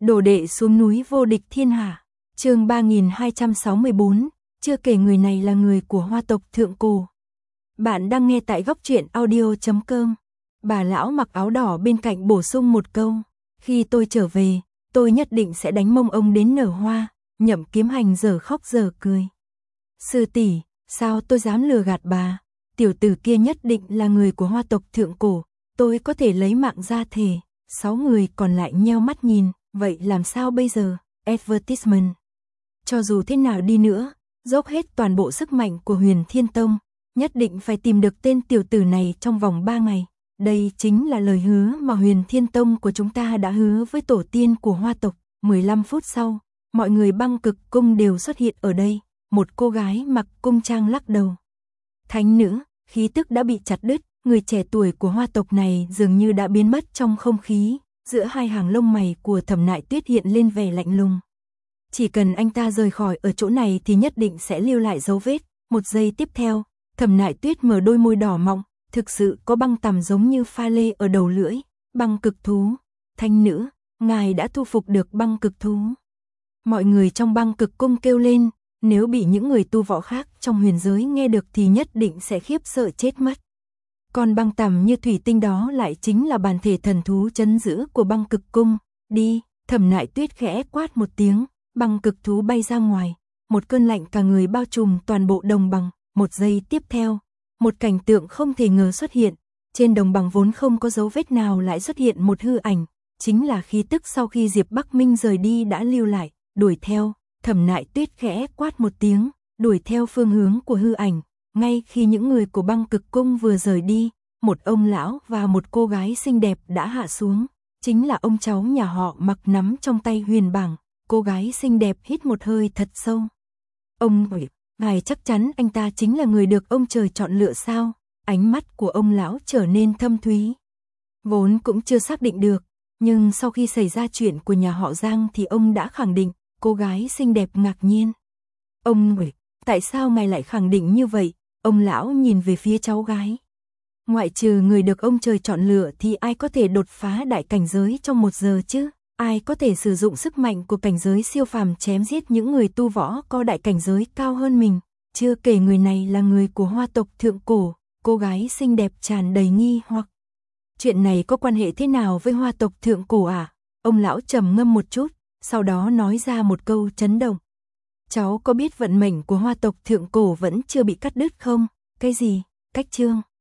Đồ đệ xuống núi vô địch thiên hạ. Chương 3264, chưa kể người này là người của Hoa tộc thượng cổ. Bạn đang nghe tại góc truyện audio.com. Bà lão mặc áo đỏ bên cạnh bổ sung một câu, khi tôi trở về, tôi nhất định sẽ đánh mông ông đến nở hoa. Nhậm Kiếm Hành giờ khóc giờ cười. Sư tỷ, sao tôi dám lừa gạt bà? Tiểu tử kia nhất định là người của Hoa tộc thượng cổ, tôi có thể lấy mạng ra thề. 6 người còn lại nheo mắt nhìn, vậy làm sao bây giờ? Advertisement. Cho dù thế nào đi nữa, dốc hết toàn bộ sức mạnh của Huyền Thiên Tông, nhất định phải tìm được tên tiểu tử này trong vòng 3 ngày. Đây chính là lời hứa mà Huyền Thiên Tông của chúng ta đã hứa với tổ tiên của Hoa tộc. 15 phút sau, mọi người Băng Cực Cung đều xuất hiện ở đây. Một cô gái mặc cung trang lắc đầu. Thánh nữ, khí tức đã bị chặt đứt, người trẻ tuổi của Hoa tộc này dường như đã biến mất trong không khí. Giữa hai hàng lông mày của Thẩm Nại Tuyết hiện lên vẻ lạnh lùng. Chỉ cần anh ta rời khỏi ở chỗ này thì nhất định sẽ lưu lại dấu vết. Một giây tiếp theo, Thẩm Nại Tuyết mở đôi môi đỏ mọng, thực sự có băng tằm giống như pha lê ở đầu lưỡi. Băng cực thú, thanh nữ, ngài đã thu phục được băng cực thú. Mọi người trong Băng Cực Cung kêu lên, nếu bị những người tu võ khác trong huyền giới nghe được thì nhất định sẽ khiếp sợ chết mất. Còn băng tằm như thủy tinh đó lại chính là bản thể thần thú trấn giữ của Băng Cực Cung. Đi, Thẩm Nại Tuyết khẽ quát một tiếng, băng cực thú bay ra ngoài, một cơn lạnh cả người bao trùm toàn bộ đồng bằng. Một giây tiếp theo, một cảnh tượng không thể ngờ xuất hiện, trên đồng bằng vốn không có dấu vết nào lại xuất hiện một hư ảnh, chính là khí tức sau khi Diệp Bắc Minh rời đi đã lưu lại. Đuổi theo, Thẩm Nại Tuyết khẽ quát một tiếng, đuổi theo phương hướng của hư ảnh. Ngay khi những người của Băng Cực Cung vừa rời đi, một ông lão và một cô gái xinh đẹp đã hạ xuống, chính là ông cháu nhà họ Mặc nắm trong tay huyền bảng. Cô gái xinh đẹp hít một hơi thật sâu. Ông ơi, ngài chắc chắn anh ta chính là người được ông trời chọn lựa sao? Ánh mắt của ông lão trở nên thâm thúy. Vốn cũng chưa xác định được, nhưng sau khi xảy ra chuyện của nhà họ Giang thì ông đã khẳng định. Cô gái xinh đẹp ngạc nhiên. Ông ơi, tại sao ngài lại khẳng định như vậy? Ông lão nhìn về phía cháu gái. Ngoại trừ người được ông trời chọn lựa thì ai có thể đột phá đại cảnh giới trong 1 giờ chứ? Ai có thể sử dụng sức mạnh của cảnh giới siêu phàm chém giết những người tu võ có đại cảnh giới cao hơn mình? Chưa kể người này là người của Hoa tộc thượng cổ. Cô gái xinh đẹp tràn đầy nghi hoặc. Chuyện này có quan hệ thế nào với Hoa tộc thượng cổ à? Ông lão trầm ngâm một chút, sau đó nói ra một câu chấn động. Cháu có biết vận mệnh của Hoa tộc thượng cổ vẫn chưa bị cắt đứt không? Cái gì? Cách chương